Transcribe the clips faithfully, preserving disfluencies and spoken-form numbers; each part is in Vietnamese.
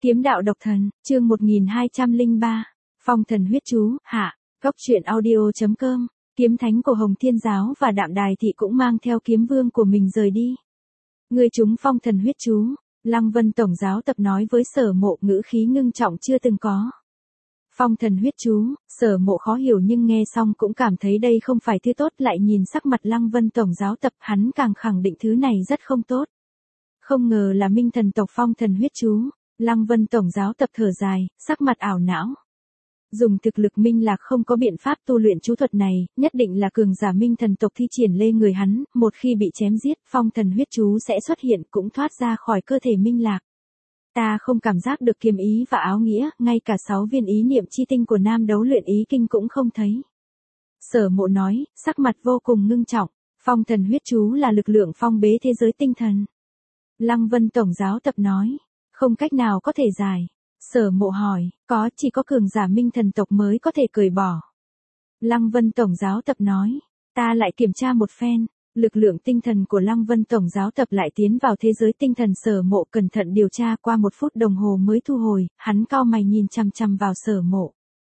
Kiếm đạo độc thần, chương một nghìn hai trăm lẻ ba, Phong thần huyết chú, hạ, góc truyện audio.com, kiếm thánh của Hồng Thiên Giáo và Đạm Đài Thị cũng mang theo kiếm vương của mình rời đi. Người chúng phong thần huyết chú, Lăng Vân Tổng Giáo Tập nói với Sở Mộ, ngữ khí ngưng trọng chưa từng có. Phong thần huyết chú, Sở Mộ khó hiểu nhưng nghe xong cũng cảm thấy đây không phải thứ tốt, lại nhìn sắc mặt Lăng Vân Tổng Giáo Tập, hắn càng khẳng định thứ này rất không tốt. Không ngờ là Minh Thần tộc phong thần huyết chú. Lăng Vân Tổng Giáo Tập thở dài, sắc mặt ảo não. Dùng thực lực Minh Lạc không có biện pháp tu luyện chú thuật này, nhất định là cường giả Minh Thần tộc thi triển lên người hắn, một khi bị chém giết, phong thần huyết chú sẽ xuất hiện cũng thoát ra khỏi cơ thể Minh Lạc. Ta không cảm giác được kiếm ý và áo nghĩa, ngay cả sáu viên ý niệm chi tinh của Nam Đấu Luyện Ý Kinh cũng không thấy. Sở Mộ nói, sắc mặt vô cùng ngưng trọng, phong thần huyết chú là lực lượng phong bế thế giới tinh thần. Lăng Vân Tổng Giáo Tập nói. Không cách nào có thể giải. Sở Mộ hỏi, có, chỉ có cường giả Minh Thần tộc mới có thể cởi bỏ. Lăng Vân Tổng Giáo Tập nói, ta lại kiểm tra một phen, lực lượng tinh thần của Lăng Vân Tổng Giáo Tập lại tiến vào thế giới tinh thần. Sở Mộ cẩn thận điều tra qua một phút đồng hồ mới thu hồi, hắn cau mày nhìn chằm chằm vào Sở Mộ.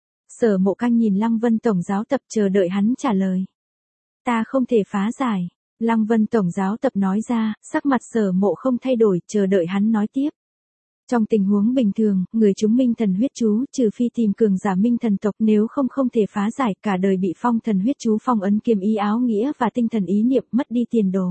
Sở Mộ căng nhìn Lăng Vân Tổng Giáo Tập chờ đợi hắn trả lời. Ta không thể phá giải. Lăng Vân Tổng Giáo Tập nói ra, sắc mặt Sở Mộ không thay đổi, chờ đợi hắn nói tiếp. Trong tình huống bình thường, người chúng Minh Thần huyết chú, trừ phi tìm cường giả Minh Thần tộc, nếu không không thể phá giải, cả đời bị phong thần huyết chú phong ấn kiếm ý áo nghĩa và tinh thần ý niệm, mất đi tiền đồ.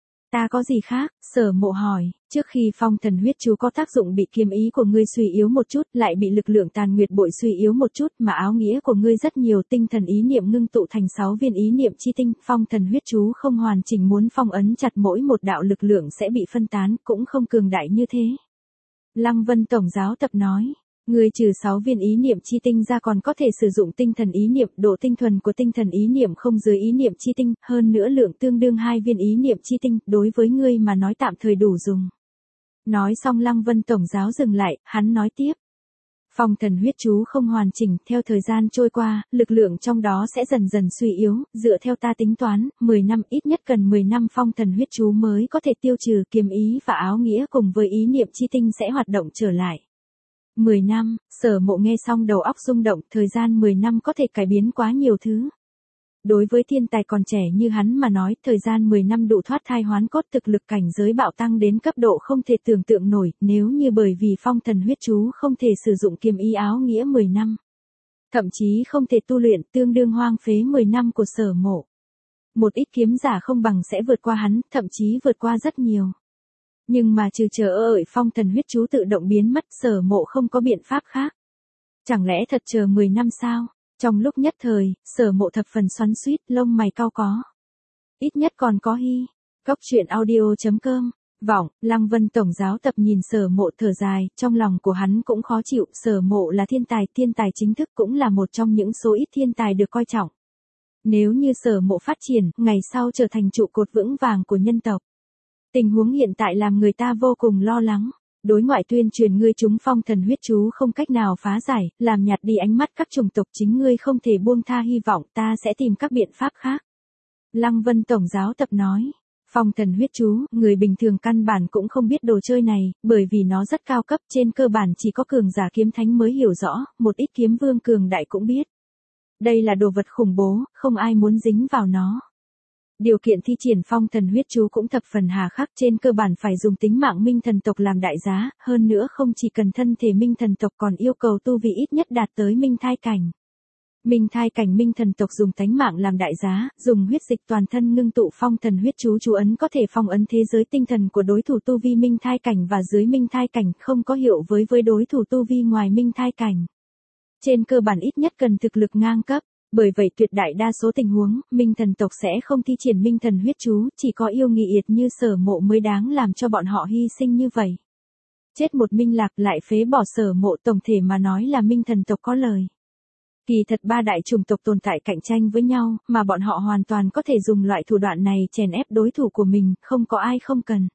Ta có gì khác? Sở Mộ hỏi, trước khi phong thần huyết chú có tác dụng bị kiếm ý của ngươi suy yếu một chút, lại bị lực lượng tàn nguyệt bội suy yếu một chút, mà áo nghĩa của ngươi rất nhiều, tinh thần ý niệm ngưng tụ thành sáu viên ý niệm chi tinh, phong thần huyết chú không hoàn chỉnh, muốn phong ấn chặt mỗi một đạo lực lượng sẽ bị phân tán, cũng không cường đại như thế. Lăng Vân Tổng Giáo Tập nói, người trừ sáu viên ý niệm chi tinh ra còn có thể sử dụng tinh thần ý niệm, độ tinh thuần của tinh thần ý niệm không dưới ý niệm chi tinh, hơn nữa lượng tương đương hai viên ý niệm chi tinh, đối với ngươi mà nói tạm thời đủ dùng. Nói xong Lăng Vân Tổng Giáo dừng lại, hắn nói tiếp. Phong thần huyết chú không hoàn chỉnh, theo thời gian trôi qua, lực lượng trong đó sẽ dần dần suy yếu, dựa theo ta tính toán, mười năm, ít nhất cần mười năm phong thần huyết chú mới có thể tiêu trừ, kiếm ý và áo nghĩa cùng với ý niệm chi tinh sẽ hoạt động trở lại. mười năm, Sở Mộ nghe xong đầu óc rung động, thời gian mười năm có thể cải biến quá nhiều thứ. Đối với thiên tài còn trẻ như hắn mà nói, thời gian mười năm đủ thoát thai hoán cốt, thực lực cảnh giới bạo tăng đến cấp độ không thể tưởng tượng nổi, nếu như bởi vì phong thần huyết chú không thể sử dụng kiếm ý áo nghĩa mười năm. Thậm chí không thể tu luyện, tương đương hoang phế mười năm của Sở Mộ. Một ít kiếm giả không bằng sẽ vượt qua hắn, thậm chí vượt qua rất nhiều. Nhưng mà trừ chờ ợi phong thần huyết chú tự động biến mất, Sở Mộ không có biện pháp khác. Chẳng lẽ thật chờ mười năm sao? Trong lúc nhất thời, Sở Mộ thập phần xoắn xuýt, lông mày cau có. Ít nhất còn có hy. Góc truyện audio.com, vọng, Lăng Vân Tổng Giáo Tập nhìn Sở Mộ thở dài, trong lòng của hắn cũng khó chịu, Sở Mộ là thiên tài, thiên tài chính thức cũng là một trong những số ít thiên tài được coi trọng. Nếu như Sở Mộ phát triển, ngày sau trở thành trụ cột vững vàng của nhân tộc. Tình huống hiện tại làm người ta vô cùng lo lắng. Đối ngoại tuyên truyền ngươi chúng phong thần huyết chú không cách nào phá giải, làm nhạt đi ánh mắt các chủng tộc, chính ngươi không thể buông tha hy vọng, ta sẽ tìm các biện pháp khác. Lăng Vân Tổng Giáo Tập nói, phong thần huyết chú, người bình thường căn bản cũng không biết đồ chơi này, bởi vì nó rất cao cấp, trên cơ bản chỉ có cường giả kiếm thánh mới hiểu rõ, một ít kiếm vương cường đại cũng biết. Đây là đồ vật khủng bố, không ai muốn dính vào nó. Điều kiện thi triển phong thần huyết chú cũng thập phần hà khắc, trên cơ bản phải dùng tính mạng Minh Thần tộc làm đại giá, hơn nữa không chỉ cần thân thể Minh Thần tộc còn yêu cầu tu vi ít nhất đạt tới Minh Thai cảnh. Minh Thai cảnh Minh Thần tộc dùng tánh mạng làm đại giá, dùng huyết dịch toàn thân ngưng tụ phong thần huyết chú chú ấn có thể phong ấn thế giới tinh thần của đối thủ tu vi Minh Thai cảnh và dưới Minh Thai cảnh, không có hiệu với với đối thủ tu vi ngoài Minh Thai cảnh. Trên cơ bản ít nhất cần thực lực ngang cấp. Bởi vậy tuyệt đại đa số tình huống, Minh Thần tộc sẽ không thi triển Minh Thần huyết chú, chỉ có yêu nghị yệt như Sở Mộ mới đáng làm cho bọn họ hy sinh như vậy. Chết một Minh Lạc lại phế bỏ Sở Mộ, tổng thể mà nói là Minh Thần tộc có lời. Kỳ thật ba đại chủng tộc tồn tại cạnh tranh với nhau, mà bọn họ hoàn toàn có thể dùng loại thủ đoạn này chèn ép đối thủ của mình, không có ai không cần.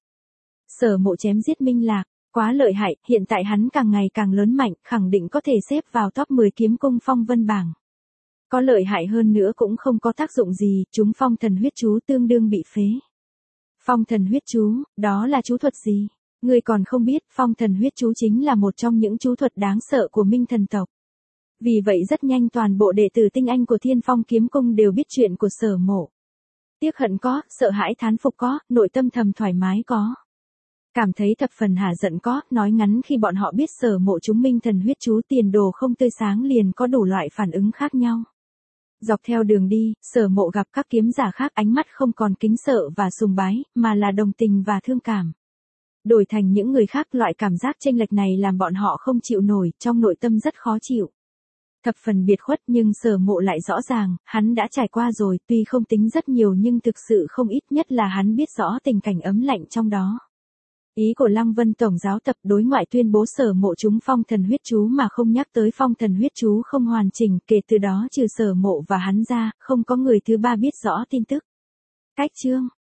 Sở Mộ chém giết Minh Lạc, quá lợi hại, hiện tại hắn càng ngày càng lớn mạnh, khẳng định có thể xếp vào top mười kiếm cung phong vân bảng. Có lợi hại hơn nữa cũng không có tác dụng gì, chúng phong thần huyết chú tương đương bị phế. Phong thần huyết chú, đó là chú thuật gì? Ngươi còn không biết, phong thần huyết chú chính là một trong những chú thuật đáng sợ của Minh thần tộc. Vì vậy rất nhanh toàn bộ đệ tử tinh anh của Thiên Phong Kiếm Cung đều biết chuyện của Sở Mộ. Tiếc hận có, sợ hãi thán phục có, nội tâm thầm thoải mái có. Cảm thấy thập phần hả giận có, nói ngắn khi bọn họ biết Sở Mộ chúng Minh thần huyết chú tiền đồ không tươi sáng liền có đủ loại phản ứng khác nhau. Dọc theo đường đi, Sở Mộ gặp các kiếm giả khác ánh mắt không còn kính sợ và sùng bái, mà là đồng tình và thương cảm. Đổi thành những người khác, loại cảm giác chênh lệch này làm bọn họ không chịu nổi, trong nội tâm rất khó chịu. Thập phần biệt khuất nhưng Sở Mộ lại rõ ràng, hắn đã trải qua rồi, tuy không tính rất nhiều nhưng thực sự không ít, nhất là hắn biết rõ tình cảnh ấm lạnh trong đó. Ý của Lăng Vân Tổng giáo tập đối ngoại tuyên bố Sở Mộ chúng phong thần huyết chú mà không nhắc tới phong thần huyết chú không hoàn chỉnh, kể từ đó trừ Sở Mộ và hắn ra, không có người thứ ba biết rõ tin tức. Cách chương